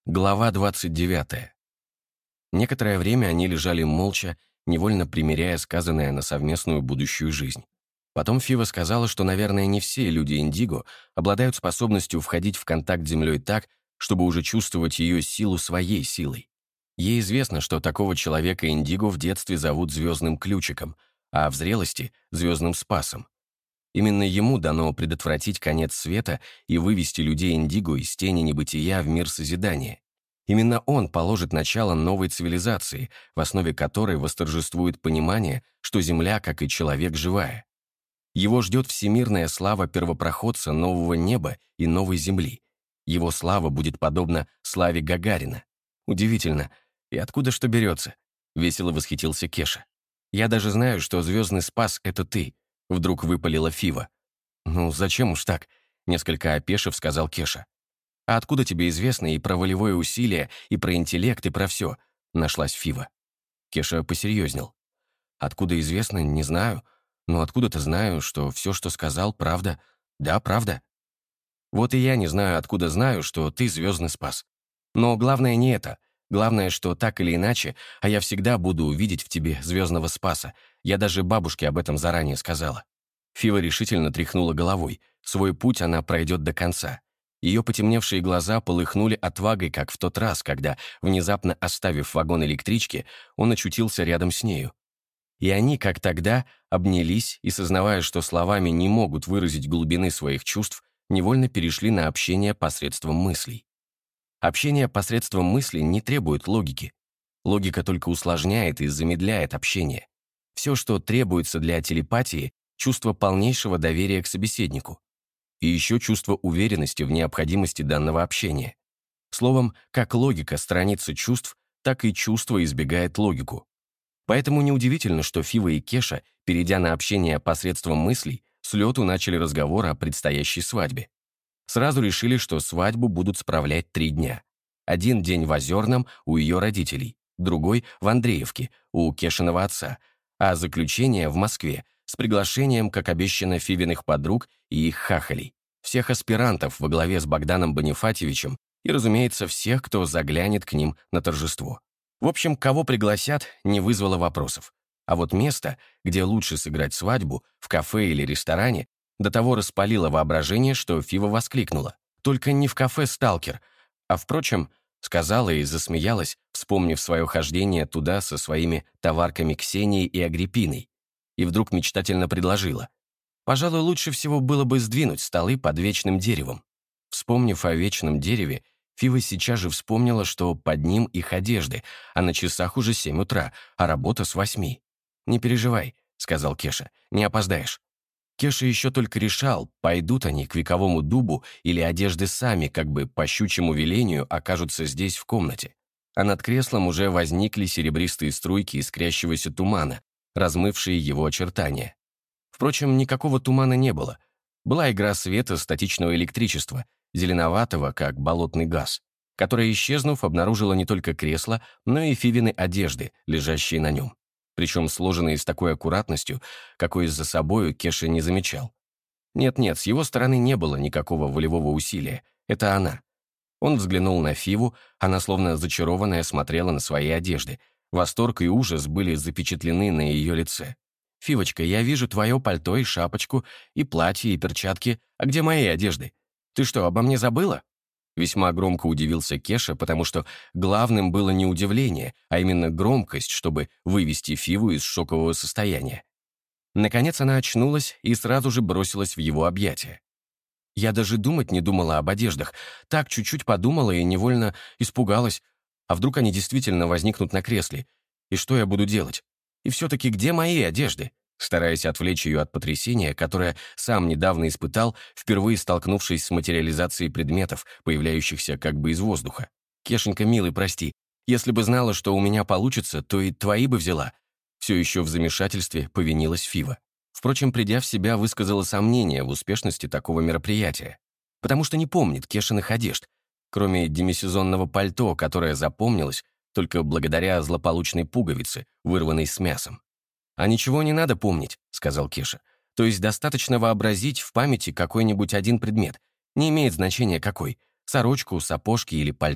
Глава 29. Некоторое время они лежали молча, невольно примеряя сказанное на совместную будущую жизнь. Потом Фива сказала, что, наверное, не все люди Индиго обладают способностью входить в контакт с Землей так, чтобы уже чувствовать ее силу своей силой. Ей известно, что такого человека Индиго в детстве зовут звездным ключиком, а в зрелости — звездным спасом. Именно ему дано предотвратить конец света и вывести людей Индиго из тени небытия в мир созидания. Именно он положит начало новой цивилизации, в основе которой восторжествует понимание, что Земля, как и человек, живая. Его ждет всемирная слава первопроходца нового неба и новой Земли. Его слава будет подобна славе Гагарина. Удивительно. И откуда что берется? Весело восхитился Кеша. Я даже знаю, что звездный спас — это ты. Вдруг выпалила Фива. «Ну, зачем уж так?» — несколько опешив сказал Кеша. «А откуда тебе известно и про волевое усилие, и про интеллект, и про все?» — нашлась Фива. Кеша посерьезнел. «Откуда известно, не знаю. Но откуда-то знаю, что все, что сказал, правда. Да, правда. Вот и я не знаю, откуда знаю, что ты звездный спас. Но главное не это. Главное, что так или иначе, а я всегда буду видеть в тебе звездного спаса. Я даже бабушке об этом заранее сказала». Фива решительно тряхнула головой. Свой путь она пройдет до конца. Ее потемневшие глаза полыхнули отвагой, как в тот раз, когда, внезапно оставив вагон электрички, он очутился рядом с нею. И они, как тогда, обнялись и, сознавая, что словами не могут выразить глубины своих чувств, невольно перешли на общение посредством мыслей. Общение посредством мыслей не требует логики. Логика только усложняет и замедляет общение. Все, что требуется для телепатии — чувство полнейшего доверия к собеседнику. И еще чувство уверенности в необходимости данного общения. Словом, как логика сторонится чувств, так и чувство избегает логику. Поэтому неудивительно, что Фива и Кеша, перейдя на общение посредством мыслей, с лету начали разговор о предстоящей свадьбе. Сразу решили, что свадьбу будут справлять 3 дня. Один день в Озерном у ее родителей, другой — в Андреевке у Кешиного отца, а заключение в Москве с приглашением, как обещано, Фивиных подруг и их хахалей, всех аспирантов во главе с Богданом Бонифатьевичем и, разумеется, всех, кто заглянет к ним на торжество. В общем, кого пригласят, не вызвало вопросов. А вот место, где лучше сыграть свадьбу, в кафе или ресторане, до того распалило воображение, что Фива воскликнула. «Только не в кафе «Сталкер», а, впрочем, сказала и засмеялась, вспомнив свое хождение туда со своими товарками Ксенией и Агриппиной, и вдруг мечтательно предложила. «Пожалуй, лучше всего было бы сдвинуть столы под вечным деревом». Вспомнив о вечном дереве, Фива сейчас же вспомнила, что под ним их одежды, а на часах уже 7 утра, а работа с 8. «Не переживай», — сказал Кеша, — «не опоздаешь». Кеша еще только решал, пойдут они к вековому дубу или одежды сами, как бы по щучьему велению, окажутся здесь в комнате. А над креслом уже возникли серебристые струйки искрящегося тумана, размывшие его очертания. Впрочем, никакого тумана не было. Была игра света статичного электричества, зеленоватого, как болотный газ, которая, исчезнув, обнаружила не только кресло, но и Фивины одежды, лежащие на нем. Причем сложенные с такой аккуратностью, какой за собою Кеша не замечал. Нет-нет, с его стороны не было никакого волевого усилия. Это она. Он взглянул на Фиву, она, словно зачарованная, смотрела на свои одежды. Восторг и ужас были запечатлены на ее лице. «Фивочка, я вижу твое пальто и шапочку, и платье, и перчатки. А где мои одежды? Ты что, обо мне забыла?» Весьма громко удивился Кеша, потому что главным было не удивление, а именно громкость, чтобы вывести Фиву из шокового состояния. Наконец она очнулась и сразу же бросилась в его объятия. «Я даже думать не думала об одеждах. Так чуть-чуть подумала и невольно испугалась. А вдруг они действительно возникнут на кресле? И что я буду делать? И все-таки где мои одежды?» Стараясь отвлечь ее от потрясения, которое сам недавно испытал, впервые столкнувшись с материализацией предметов, появляющихся как бы из воздуха. «Кешенька, милый, прости. Если бы знала, что у меня получится, то и твои бы взяла». Все еще в замешательстве повинилась Фива. Впрочем, придя в себя, высказала сомнение в успешности такого мероприятия. Потому что не помнит Кешиных одежд, кроме демисезонного пальто, которое запомнилось только благодаря злополучной пуговице, вырванной с мясом. «А ничего не надо помнить», — сказал Кеша. «То есть достаточно вообразить в памяти какой-нибудь один предмет. Не имеет значения какой. Сорочку, сапожки или пальто,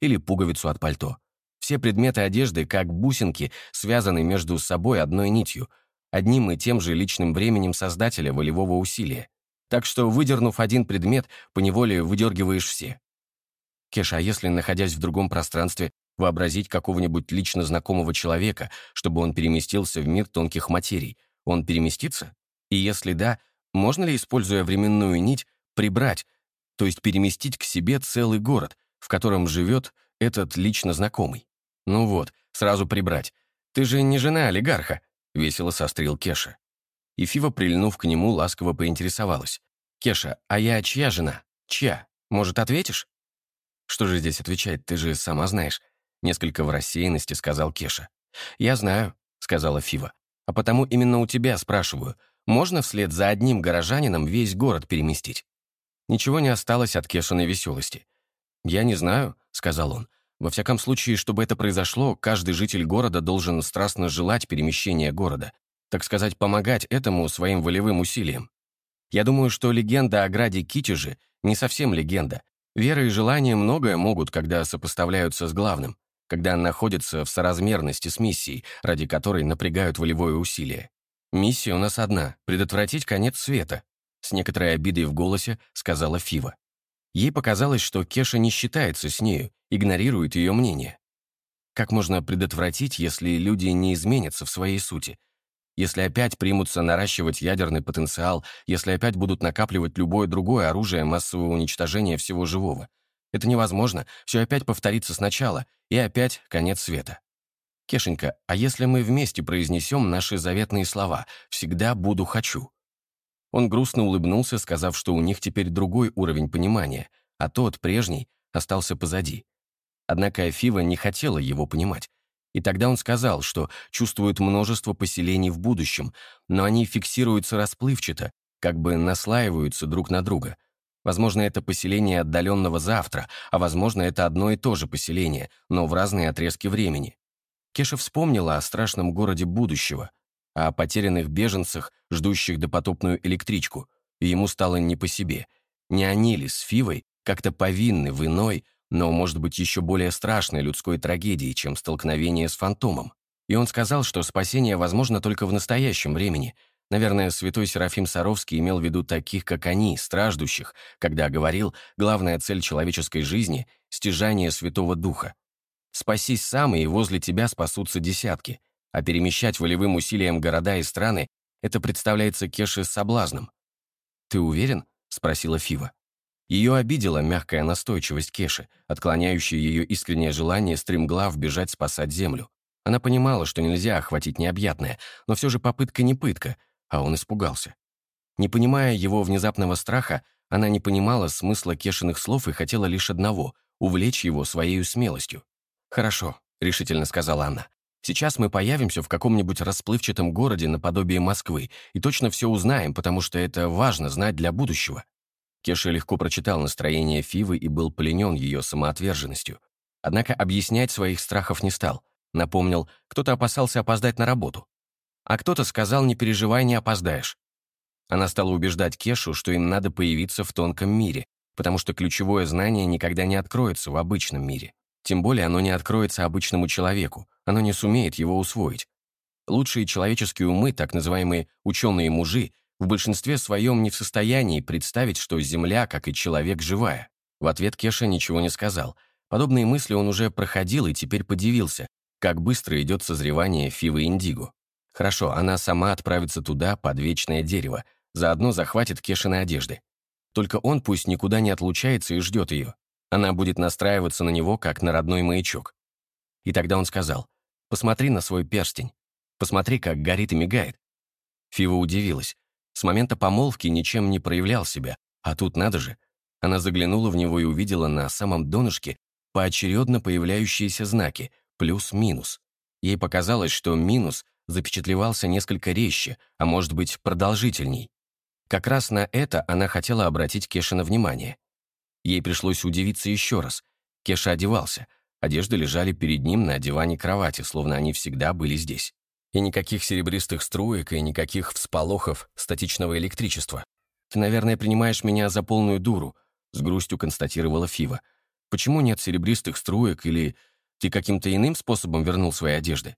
или пуговицу от пальто. Все предметы одежды, как бусинки, связаны между собой одной нитью, одним и тем же личным временем создателя волевого усилия. Так что, выдернув один предмет, поневоле выдергиваешь все. Кеша, а если, находясь в другом пространстве, вообразить какого-нибудь лично знакомого человека, чтобы он переместился в мир тонких материй, он переместится? И если да, можно ли, используя временную нить, прибрать, то есть переместить к себе целый город, в котором живет этот лично знакомый? Ну вот, сразу прибрать. Ты же не жена олигарха, весело сострил Кеша. И Фива, прильнув к нему, ласково поинтересовалась. «Кеша, а я чья жена? Чья? Может, ответишь?» «Что же здесь отвечать, ты же сама знаешь», — несколько в рассеянности сказал Кеша. «Я знаю», — сказала Фива. «А потому именно у тебя спрашиваю, можно вслед за одним горожанином весь город переместить?» Ничего не осталось от Кешиной веселости. «Я не знаю», — сказал он. «Во всяком случае, чтобы это произошло, каждый житель города должен страстно желать перемещения города, так сказать, помогать этому своим волевым усилиям. Я думаю, что легенда о граде Китеже не совсем легенда. Вера и желание многое могут, когда сопоставляются с главным, когда находятся в соразмерности с миссией, ради которой напрягают волевое усилие. Миссия у нас одна — предотвратить конец света», с некоторой обидой в голосе сказала Фива. Ей показалось, что Кеша не считается с нею, игнорирует ее мнение. Как можно предотвратить, если люди не изменятся в своей сути? Если опять примутся наращивать ядерный потенциал, если опять будут накапливать любое другое оружие массового уничтожения всего живого? Это невозможно, все опять повторится сначала, и опять конец света. Кешенька, а если мы вместе произнесем наши заветные слова «всегда буду хочу»? Он грустно улыбнулся, сказав, что у них теперь другой уровень понимания, а тот, прежний, остался позади. Однако Фива не хотела его понимать. И тогда он сказал, что чувствует множество поселений в будущем, но они фиксируются расплывчато, как бы наслаиваются друг на друга. Возможно, это поселение отдаленного завтра, а возможно, это одно и то же поселение, но в разные отрезки времени. Кеша вспомнила о страшном городе будущего, о потерянных беженцах, ждущих допотопную электричку, и ему стало не по себе. Не они ли с Фивой как-то повинны в иной, но, может быть, еще более страшной людской трагедии, чем столкновение с фантомом? И он сказал, что спасение возможно только в настоящем времени. Наверное, святой Серафим Саровский имел в виду таких, как они, страждущих, когда говорил, главная цель человеческой жизни — стяжание Святого Духа. Спасись сам, и возле тебя спасутся десятки. А перемещать волевым усилием города и страны — это представляется Кеше соблазном. «Ты уверен?» — спросила Фива. Ее обидела мягкая настойчивость Кеши, отклоняющая ее искреннее желание стремглав бежать спасать землю. Она понимала, что нельзя охватить необъятное, но все же попытка не пытка, а он испугался. Не понимая его внезапного страха, она не понимала смысла Кешиных слов и хотела лишь одного — увлечь его своей смелостью. «Хорошо», — решительно сказала она. «Сейчас мы появимся в каком-нибудь расплывчатом городе наподобие Москвы и точно все узнаем, потому что это важно знать для будущего». Кеша легко прочитал настроение Фивы и был пленен ее самоотверженностью. Однако объяснять своих страхов не стал. Напомнил, кто-то опасался опоздать на работу. А кто-то сказал, не переживай, не опоздаешь. Она стала убеждать Кешу, что им надо появиться в тонком мире, потому что ключевое знание никогда не откроется в обычном мире. Тем более оно не откроется обычному человеку, оно не сумеет его усвоить. Лучшие человеческие умы, так называемые ученые-мужи, в большинстве своем не в состоянии представить, что Земля, как и человек, живая. В ответ Кеша ничего не сказал. Подобные мысли он уже проходил и теперь подивился, как быстро идет созревание Фивы Индиго. Хорошо, она сама отправится туда, под вечное дерево, заодно захватит Кешины одежды. Только он пусть никуда не отлучается и ждет ее. Она будет настраиваться на него, как на родной маячок. И тогда он сказал: «Посмотри на свой перстень. Посмотри, как горит и мигает». Фива удивилась. С момента помолвки ничем не проявлял себя, а тут надо же. Она заглянула в него и увидела на самом донышке поочередно появляющиеся знаки плюс-минус. Ей показалось, что минус запечатлевался несколько резче, а может быть, продолжительней. Как раз на это она хотела обратить Кешино внимание. Ей пришлось удивиться еще раз. Кеша одевался. Одежды лежали перед ним на диване кровати, словно они всегда были здесь. И никаких серебристых струек, и никаких всполохов статичного электричества. «Ты, наверное, принимаешь меня за полную дуру», — с грустью констатировала Фива. Почему нет серебристых струек, или ты каким-то иным способом вернул свои одежды?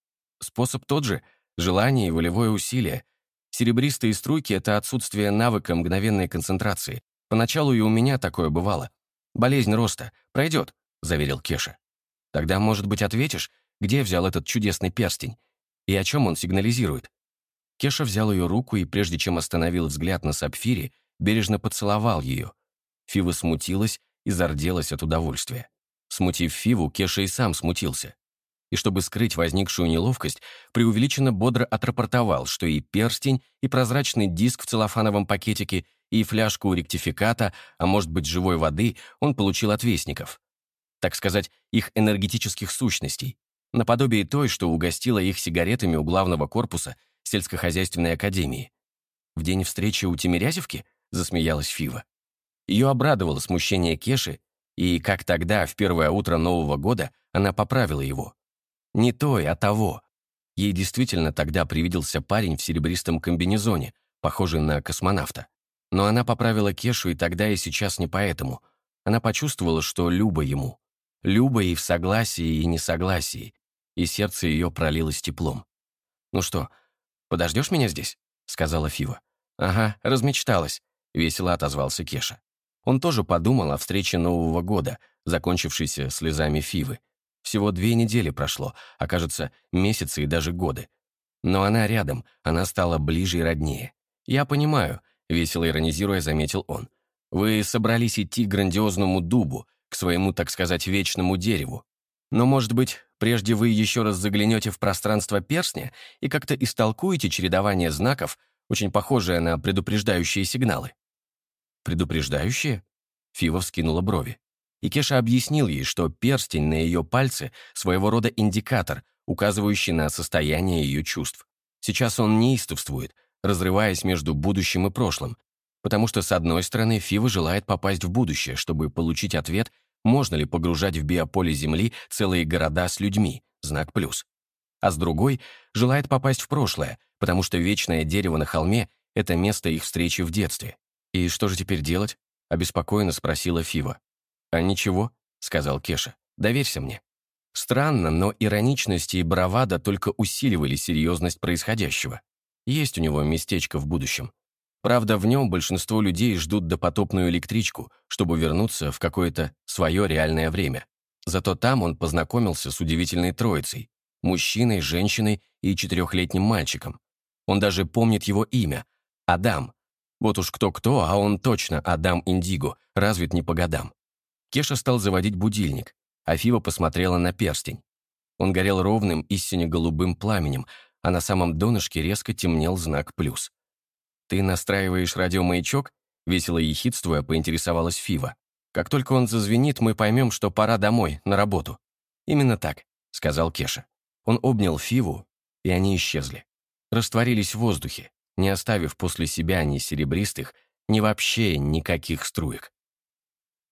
Способ тот же — желание и волевое усилие. Серебристые струйки — это отсутствие навыка мгновенной концентрации. Поначалу и у меня такое бывало. Болезнь роста. Пройдет, — заверил Кеша. Тогда, может быть, ответишь, где взял этот чудесный перстень? И о чем он сигнализирует? Кеша взял ее руку и, прежде чем остановил взгляд на сапфире, бережно поцеловал ее. Фива смутилась и зарделась от удовольствия. Смутив Фиву, Кеша и сам смутился. И чтобы скрыть возникшую неловкость, преувеличенно бодро отрапортовал, что и перстень, и прозрачный диск в целлофановом пакетике, и фляжку ректификата, а может быть, живой воды, он получил от вестников. Так сказать, их энергетических сущностей, наподобие той, что угостила их сигаретами у главного корпуса сельскохозяйственной академии. «В день встречи у Тимирязевки?» — засмеялась Фива. Ее обрадовало смущение Кеши, и, как тогда, в первое утро Нового года, она поправила его. Не той, а того. Ей действительно тогда привиделся парень в серебристом комбинезоне, похожий на космонавта. Но она поправила Кешу и тогда, и сейчас не поэтому. Она почувствовала, что Люба ему. Люба и в согласии, и несогласии. И сердце ее пролилось теплом. «Ну что, подождешь меня здесь?» — сказала Фива. «Ага, размечталась», — весело отозвался Кеша. Он тоже подумал о встрече Нового года, закончившейся слезами Фивы. Всего 2 недели прошло, а кажется, месяцы и даже годы. Но она рядом, она стала ближе и роднее. «Я понимаю», — весело иронизируя, заметил он. «Вы собрались идти к грандиозному дубу, к своему, так сказать, вечному дереву. Но, может быть, прежде вы еще раз заглянете в пространство перстня и как-то истолкуете чередование знаков, очень похожее на предупреждающие сигналы». «Предупреждающие?» Фива вскинула брови. И Кеша объяснил ей, что перстень на ее пальце — своего рода индикатор, указывающий на состояние ее чувств. Сейчас он неистовствует, разрываясь между будущим и прошлым, потому что, с одной стороны, Фива желает попасть в будущее, чтобы получить ответ, можно ли погружать в биополе Земли целые города с людьми, знак плюс. А с другой, желает попасть в прошлое, потому что вечное дерево на холме — это место их встречи в детстве. «И что же теперь делать?» — обеспокоенно спросила Фива. «А ничего», — сказал Кеша, — «доверься мне». Странно, но ироничность и бравада только усиливали серьезность происходящего. Есть у него местечко в будущем. Правда, в нем большинство людей ждут допотопную электричку, чтобы вернуться в какое-то свое реальное время. Зато там он познакомился с удивительной троицей — мужчиной, женщиной и 4-летним мальчиком. Он даже помнит его имя — Адам. Вот уж кто-кто, а он точно Адам Индиго, развит не по годам. Кеша стал заводить будильник, а Фива посмотрела на перстень. Он горел ровным и сине-голубым пламенем, а на самом донышке резко темнел знак «плюс». «Ты настраиваешь радиомаячок?» — весело ехидствуя, поинтересовалась Фива. «Как только он зазвенит, мы поймем, что пора домой, на работу». «Именно так», — сказал Кеша. Он обнял Фиву, и они исчезли. Растворились в воздухе, не оставив после себя ни серебристых, ни вообще никаких струек.